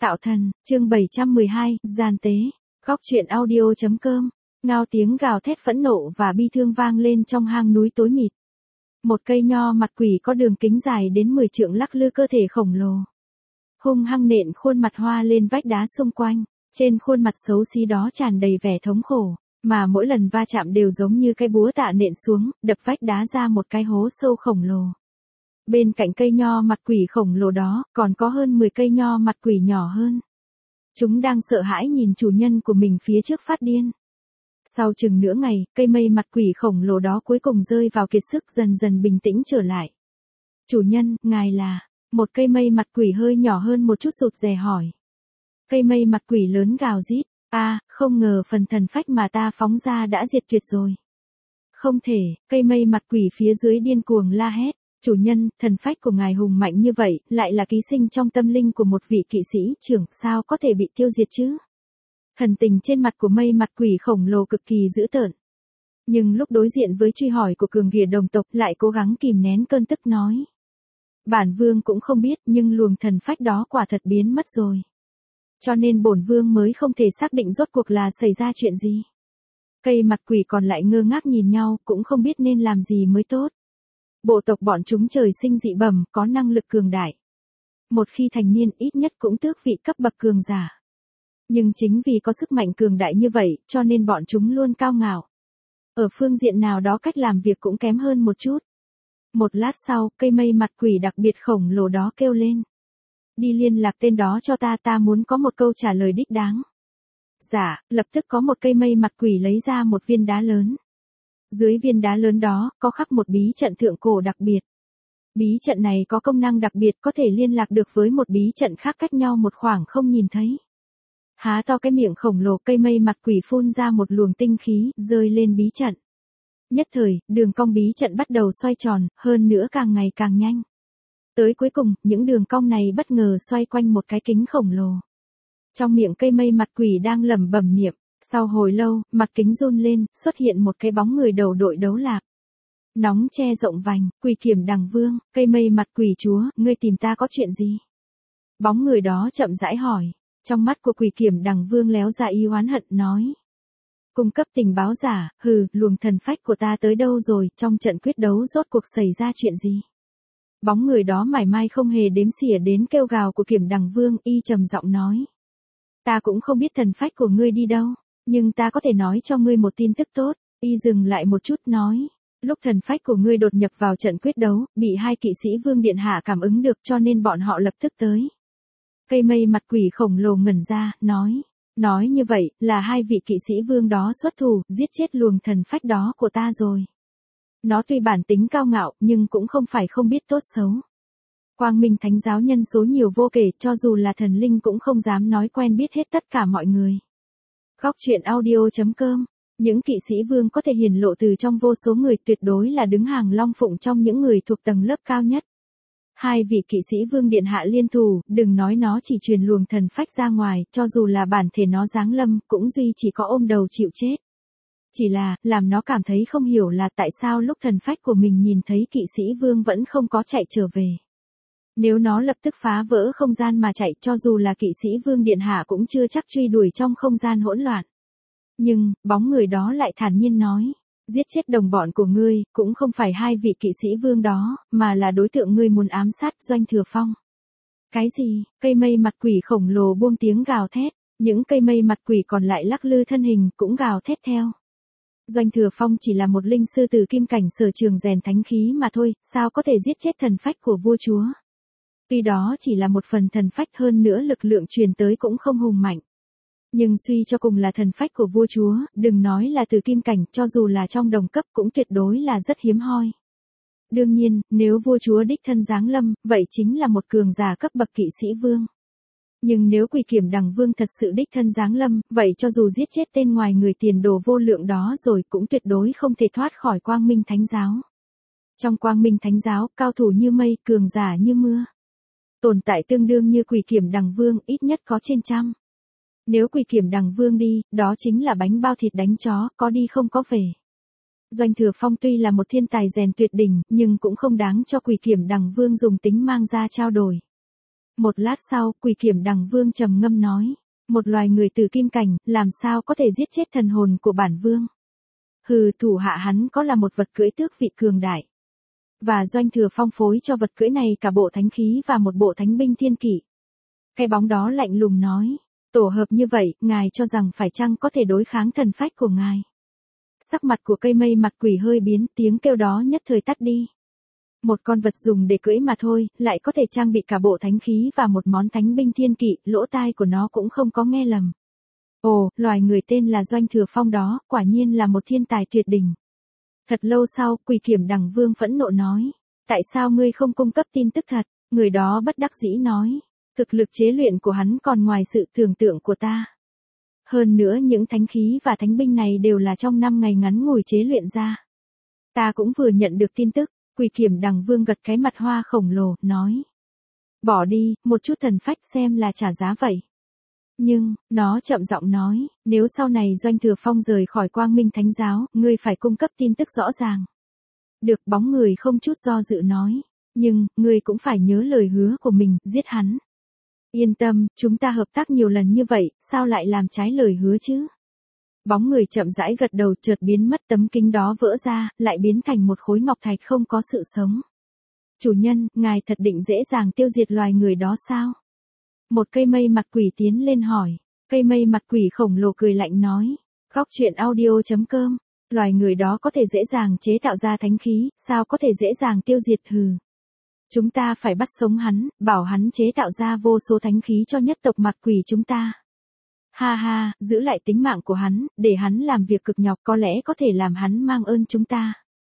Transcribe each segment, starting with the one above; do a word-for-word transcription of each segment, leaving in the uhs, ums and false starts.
Tạo thần, chương bảy trăm mười hai, gian tế. Góc truyện audio.com. Ngao tiếng gào thét phẫn nộ và bi thương vang lên trong hang núi tối mịt. Một cây nho mặt quỷ có đường kính dài đến mười trượng lắc lư cơ thể khổng lồ. Hung hăng nện khuôn mặt hoa lên vách đá xung quanh. Trên khuôn mặt xấu xí đó tràn đầy vẻ thống khổ, mà mỗi lần va chạm đều giống như cái búa tạ nện xuống, đập vách đá ra một cái hố sâu khổng lồ. Bên cạnh cây nho mặt quỷ khổng lồ đó, còn có hơn mười cây nho mặt quỷ nhỏ hơn. Chúng đang sợ hãi nhìn chủ nhân của mình phía trước phát điên. Sau chừng nửa ngày, cây mây mặt quỷ khổng lồ đó cuối cùng rơi vào kiệt sức dần dần bình tĩnh trở lại. Chủ nhân, ngài là... Một cây mây mặt quỷ hơi nhỏ hơn một chút rụt rè hỏi. Cây mây mặt quỷ lớn gào rít. À, không ngờ phần thần phách mà ta phóng ra đã diệt tuyệt rồi. Không thể, cây mây mặt quỷ phía dưới điên cuồng la hét. Chủ nhân, thần phách của ngài hùng mạnh như vậy, lại là ký sinh trong tâm linh của một vị kỵ sĩ trưởng, sao có thể bị tiêu diệt chứ? Thần tình trên mặt của mây mặt quỷ khổng lồ cực kỳ dữ tợn. Nhưng lúc đối diện với truy hỏi của cường ghìa đồng tộc lại cố gắng kìm nén cơn tức nói. Bản vương cũng không biết, nhưng luồng thần phách đó quả thật biến mất rồi. Cho nên bổn vương mới không thể xác định rốt cuộc là xảy ra chuyện gì. Cây mặt quỷ còn lại ngơ ngác nhìn nhau, cũng không biết nên làm gì mới tốt. Bộ tộc bọn chúng trời sinh dị bẩm, có năng lực cường đại. Một khi thành niên ít nhất cũng tước vị cấp bậc cường giả. Nhưng chính vì có sức mạnh cường đại như vậy, cho nên bọn chúng luôn cao ngạo. Ở phương diện nào đó cách làm việc cũng kém hơn một chút. Một lát sau, cây mây mặt quỷ đặc biệt khổng lồ đó kêu lên. Đi liên lạc tên đó cho ta, ta muốn có một câu trả lời đích đáng. Dạ, lập tức có một cây mây mặt quỷ lấy ra một viên đá lớn. Dưới viên đá lớn đó, có khắc một bí trận thượng cổ đặc biệt. Bí trận này có công năng đặc biệt có thể liên lạc được với một bí trận khác cách nhau một khoảng không nhìn thấy. Há to cái miệng khổng lồ, cây mây mặt quỷ phun ra một luồng tinh khí, rơi lên bí trận. Nhất thời, đường cong bí trận bắt đầu xoay tròn, hơn nữa càng ngày càng nhanh. Tới cuối cùng, những đường cong này bất ngờ xoay quanh một cái kính khổng lồ. Trong miệng cây mây mặt quỷ đang lẩm bẩm niệm. Sau hồi lâu, mặt kính run lên, xuất hiện một cái bóng người đầu đội đấu lạp. Nóng che rộng vành, Quỷ Kiểm Đằng Vương, cây mây mặt quỷ chúa, ngươi tìm ta có chuyện gì? Bóng người đó chậm rãi hỏi. Trong mắt của Quỷ Kiểm Đằng Vương léo ra ý oán hận nói. Cung cấp tình báo giả, hừ, luồng thần phách của ta tới đâu rồi, trong trận quyết đấu rốt cuộc xảy ra chuyện gì? Bóng người đó mải mai không hề đếm xỉa đến kêu gào của Kiểm Đằng Vương, y trầm giọng nói. Ta cũng không biết thần phách của ngươi đi đâu. Nhưng ta có thể nói cho ngươi một tin tức tốt, y dừng lại một chút nói. Lúc thần phách của ngươi đột nhập vào trận quyết đấu, bị hai kỵ sĩ vương điện hạ cảm ứng được cho nên bọn họ lập tức tới. Cây mây mặt quỷ khổng lồ ngẩn ra, nói. Nói như vậy, là hai vị kỵ sĩ vương đó xuất thủ, giết chết luồng thần phách đó của ta rồi. Nó tuy bản tính cao ngạo, nhưng cũng không phải không biết tốt xấu. Quang Minh Thánh giáo nhân số nhiều vô kể, cho dù là thần linh cũng không dám nói quen biết hết tất cả mọi người. Góc truyện audio.com. Những kỵ sĩ vương có thể hiển lộ từ trong vô số người, tuyệt đối là đứng hàng long phụng trong những người thuộc tầng lớp cao nhất. Hai vị kỵ sĩ vương điện hạ liên thủ, đừng nói nó chỉ truyền luồng thần phách ra ngoài, cho dù là bản thể nó giáng lâm, cũng duy chỉ có ôm đầu chịu chết. Chỉ là, làm nó cảm thấy không hiểu là tại sao lúc thần phách của mình nhìn thấy kỵ sĩ vương vẫn không có chạy trở về. Nếu nó lập tức phá vỡ không gian mà chạy, cho dù là kỵ sĩ vương điện hạ cũng chưa chắc truy đuổi trong không gian hỗn loạn. Nhưng, bóng người đó lại thản nhiên nói, giết chết đồng bọn của ngươi, cũng không phải hai vị kỵ sĩ vương đó, mà là đối tượng ngươi muốn ám sát, Doanh Thừa Phong. Cái gì? Cây mây mặt quỷ khổng lồ buông tiếng gào thét, những cây mây mặt quỷ còn lại lắc lư thân hình, cũng gào thét theo. Doanh Thừa Phong chỉ là một linh sư từ kim cảnh sở trường rèn thánh khí mà thôi, sao có thể giết chết thần phách của vua chúa? Tuy đó chỉ là một phần thần phách, hơn nữa lực lượng truyền tới cũng không hùng mạnh. Nhưng suy cho cùng là thần phách của vua chúa, đừng nói là từ kim cảnh, cho dù là trong đồng cấp cũng tuyệt đối là rất hiếm hoi. Đương nhiên, nếu vua chúa đích thân giáng lâm, vậy chính là một cường giả cấp bậc kỵ sĩ vương. Nhưng nếu Quỷ Kiểm Đằng Vương thật sự đích thân giáng lâm, vậy cho dù giết chết tên ngoài người tiền đồ vô lượng đó rồi cũng tuyệt đối không thể thoát khỏi Quang Minh Thánh giáo. Trong Quang Minh Thánh giáo, cao thủ như mây, cường giả như mưa. Tồn tại tương đương như Quỷ Kiểm Đằng Vương, ít nhất có trên trăm. Nếu Quỷ Kiểm Đằng Vương đi, đó chính là bánh bao thịt đánh chó, có đi không có về. Doanh Thừa Phong tuy là một thiên tài rèn tuyệt đỉnh, nhưng cũng không đáng cho Quỷ Kiểm Đằng Vương dùng tính mang ra trao đổi. Một lát sau, Quỷ Kiểm Đằng Vương trầm ngâm nói, một loài người từ kim cảnh, làm sao có thể giết chết thần hồn của bản vương? Hừ, thủ hạ hắn có là một vật cưỡi tước vị cường đại. Và Doanh Thừa Phong phối cho vật cưỡi này cả bộ thánh khí và một bộ thánh binh thiên kỵ. Cái bóng đó lạnh lùng nói, tổ hợp như vậy, ngài cho rằng phải chăng có thể đối kháng thần phách của ngài? Sắc mặt của cây mây mặt quỷ hơi biến, tiếng kêu đó nhất thời tắt đi. Một con vật dùng để cưỡi mà thôi, lại có thể trang bị cả bộ thánh khí và một món thánh binh thiên kỵ, lỗ tai của nó cũng không có nghe lầm. Ồ, loài người tên là Doanh Thừa Phong đó, quả nhiên là một thiên tài tuyệt đỉnh. Thật lâu sau, Quỷ Kiểm Đằng Vương phẫn nộ nói, tại sao ngươi không cung cấp tin tức thật? Người đó bất đắc dĩ nói, thực lực chế luyện của hắn còn ngoài sự tưởng tượng của ta. Hơn nữa những thánh khí và thánh binh này đều là trong năm ngày ngắn ngủi chế luyện ra. Ta cũng vừa nhận được tin tức. Quỷ Kiểm Đằng Vương gật cái mặt hoa khổng lồ, nói, bỏ đi, một chút thần phách xem là trả giá vậy. Nhưng, nó chậm giọng nói, nếu sau này Doanh Thừa Phong rời khỏi Quang Minh Thánh Giáo, ngươi phải cung cấp tin tức rõ ràng. Được, bóng người không chút do dự nói, nhưng, ngươi cũng phải nhớ lời hứa của mình, giết hắn. Yên tâm, chúng ta hợp tác nhiều lần như vậy, sao lại làm trái lời hứa chứ? Bóng người chậm rãi gật đầu, chợt biến mất, tấm kính đó vỡ ra, lại biến thành một khối ngọc thạch không có sự sống. Chủ nhân, ngài thật định dễ dàng tiêu diệt loài người đó sao? Một cây mây mặt quỷ tiến lên hỏi. Cây mây mặt quỷ khổng lồ cười lạnh nói. Góc truyện audio chấm com. Loài người đó có thể dễ dàng chế tạo ra thánh khí, sao có thể dễ dàng tiêu diệt? Hừ. Chúng ta phải bắt sống hắn, bảo hắn chế tạo ra vô số thánh khí cho nhất tộc mặt quỷ chúng ta. Ha ha, giữ lại tính mạng của hắn, để hắn làm việc cực nhọc, có lẽ có thể làm hắn mang ơn chúng ta.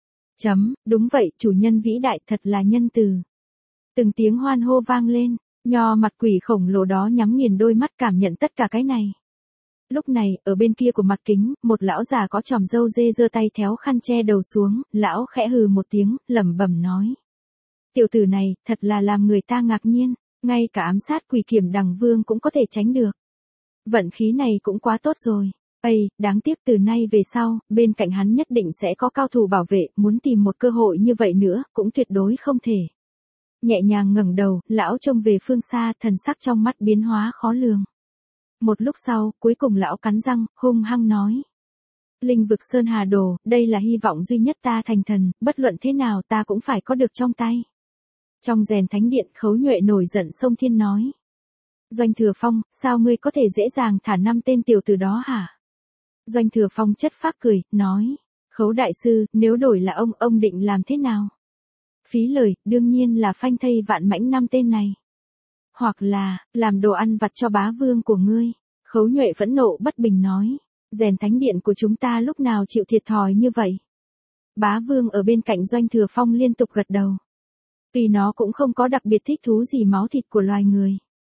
Chấm, đúng vậy, chủ nhân vĩ đại, thật là nhân từ. Từng tiếng hoan hô vang lên, nho mặt quỷ khổng lồ đó nhắm nghiền đôi mắt cảm nhận tất cả cái này. Lúc này, ở bên kia của mặt kính, một lão già có chòm râu dê giơ tay théo khăn che đầu xuống, lão khẽ hừ một tiếng, lẩm bẩm nói. Tiểu tử này, thật là làm người ta ngạc nhiên, ngay cả ám sát Quỷ Kiểm Đằng Vương cũng có thể tránh được. Vận khí này cũng quá tốt rồi. Ây, đáng tiếc từ nay về sau, bên cạnh hắn nhất định sẽ có cao thủ bảo vệ, muốn tìm một cơ hội như vậy nữa, cũng tuyệt đối không thể. Nhẹ nhàng ngẩng đầu, lão trông về phương xa, thần sắc trong mắt biến hóa khó lường. Một lúc sau, cuối cùng lão cắn răng, hung hăng nói. Linh vực Sơn Hà Đồ, đây là hy vọng duy nhất ta thành thần, bất luận thế nào ta cũng phải có được trong tay. Trong rèn thánh điện, Khấu Nhuệ nổi giận xông thiên nói. Doanh Thừa Phong, sao ngươi có thể dễ dàng thả năm tên tiểu tử đó hả? Doanh Thừa Phong chất phác cười, nói. Khấu đại sư, nếu đổi là ông, ông định làm thế nào? Phí lời, đương nhiên là phanh thây vạn mãnh năm tên này. Hoặc là, làm đồ ăn vặt cho bá vương của ngươi. Khấu Nhuệ phẫn nộ bất bình nói. Rèn thánh điện của chúng ta lúc nào chịu thiệt thòi như vậy? Bá vương ở bên cạnh Doanh Thừa Phong liên tục gật đầu. Vì nó cũng không có đặc biệt thích thú gì máu thịt của loài người.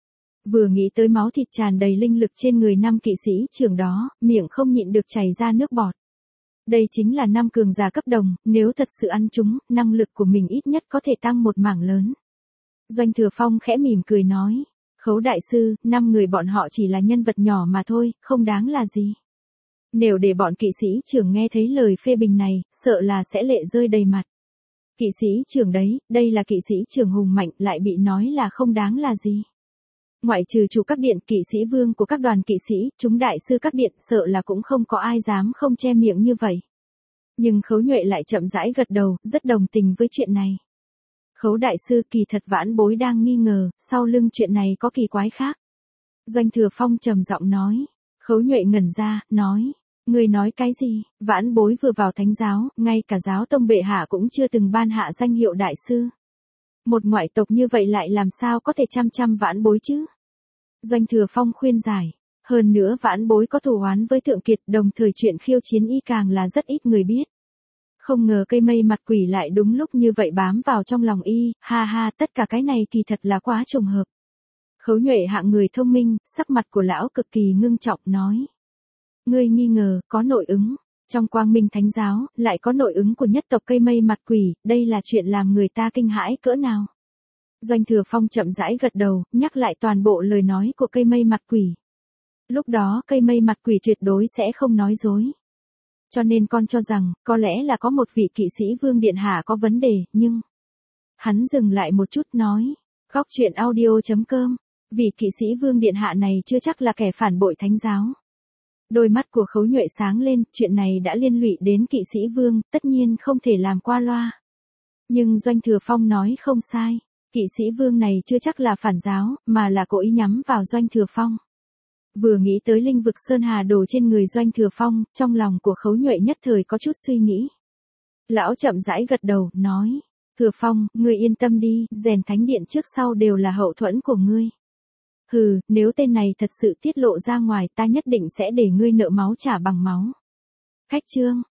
Vừa nghĩ tới máu thịt tràn đầy linh lực trên người năm kỵ sĩ trưởng đó, miệng không nhịn được chảy ra nước bọt. Đây chính là năm cường giả cấp đồng, nếu thật sự ăn chúng, năng lực của mình ít nhất có thể tăng một mảng lớn. Doanh Thừa Phong khẽ mỉm cười nói, Khấu đại sư, năm người bọn họ chỉ là nhân vật nhỏ mà thôi, không đáng là gì. Nếu để bọn kỵ sĩ trưởng nghe thấy lời phê bình này, sợ là sẽ lệ rơi đầy mặt. Kỵ sĩ trưởng đấy, đây là kỵ sĩ trưởng hùng mạnh, lại bị nói là không đáng là gì. Ngoại trừ chủ các điện, kỵ sĩ vương của các đoàn kỵ sĩ, chúng đại sư các điện, sợ là cũng không có ai dám không che miệng như vậy. Nhưng Khấu Nhuệ lại chậm rãi gật đầu, rất đồng tình với chuyện này. Khấu đại sư, kỳ thật vãn bối đang nghi ngờ, sau lưng chuyện này có kỳ quái khác. Doanh Thừa Phong trầm giọng nói. Khấu Nhuệ ngẩn ra, nói. Người nói cái gì? Vãn bối vừa vào thánh giáo, ngay cả giáo tông bệ hạ cũng chưa từng ban hạ danh hiệu đại sư. Một ngoại tộc như vậy lại làm sao có thể chăm chăm vãn bối chứ? Doanh Thừa Phong khuyên giải. Hơn nữa vãn bối có thù oán với Thượng Kiệt, đồng thời chuyện khiêu chiến y càng là rất ít người biết. Không ngờ cây mây mặt quỷ lại đúng lúc như vậy bám vào trong lòng y, ha ha, tất cả cái này kỳ thật là quá trùng hợp. Khấu Nhuệ hạng người thông minh, sắc mặt của lão cực kỳ ngưng trọng nói. Ngươi nghi ngờ, có nội ứng. Trong Quang Minh Thánh Giáo, lại có nội ứng của nhất tộc cây mây mặt quỷ, đây là chuyện làm người ta kinh hãi cỡ nào. Doanh Thừa Phong chậm rãi gật đầu, nhắc lại toàn bộ lời nói của cây mây mặt quỷ. Lúc đó cây mây mặt quỷ tuyệt đối sẽ không nói dối. Cho nên con cho rằng, có lẽ là có một vị kỵ sĩ vương điện hạ có vấn đề, nhưng... Hắn dừng lại một chút nói. Góc truyện audio.com. Vị kỵ sĩ Vương điện hạ này chưa chắc là kẻ phản bội thánh giáo. Đôi mắt của Khấu Nhuệ sáng lên, chuyện này đã liên lụy đến kỵ sĩ Vương, tất nhiên không thể làm qua loa. Nhưng Doanh Thừa Phong nói không sai, kỵ sĩ Vương này chưa chắc là phản giáo, mà là cố ý nhắm vào Doanh Thừa Phong. Vừa nghĩ tới linh vực Sơn Hà Đồ trên người Doanh Thừa Phong, trong lòng của Khấu Nhuệ nhất thời có chút suy nghĩ. Lão chậm rãi gật đầu, nói, Thừa Phong, ngươi yên tâm đi, rèn thánh điện trước sau đều là hậu thuẫn của ngươi. Hừ, nếu tên này thật sự tiết lộ ra ngoài ta nhất định sẽ để ngươi nợ máu trả bằng máu. Khách chương.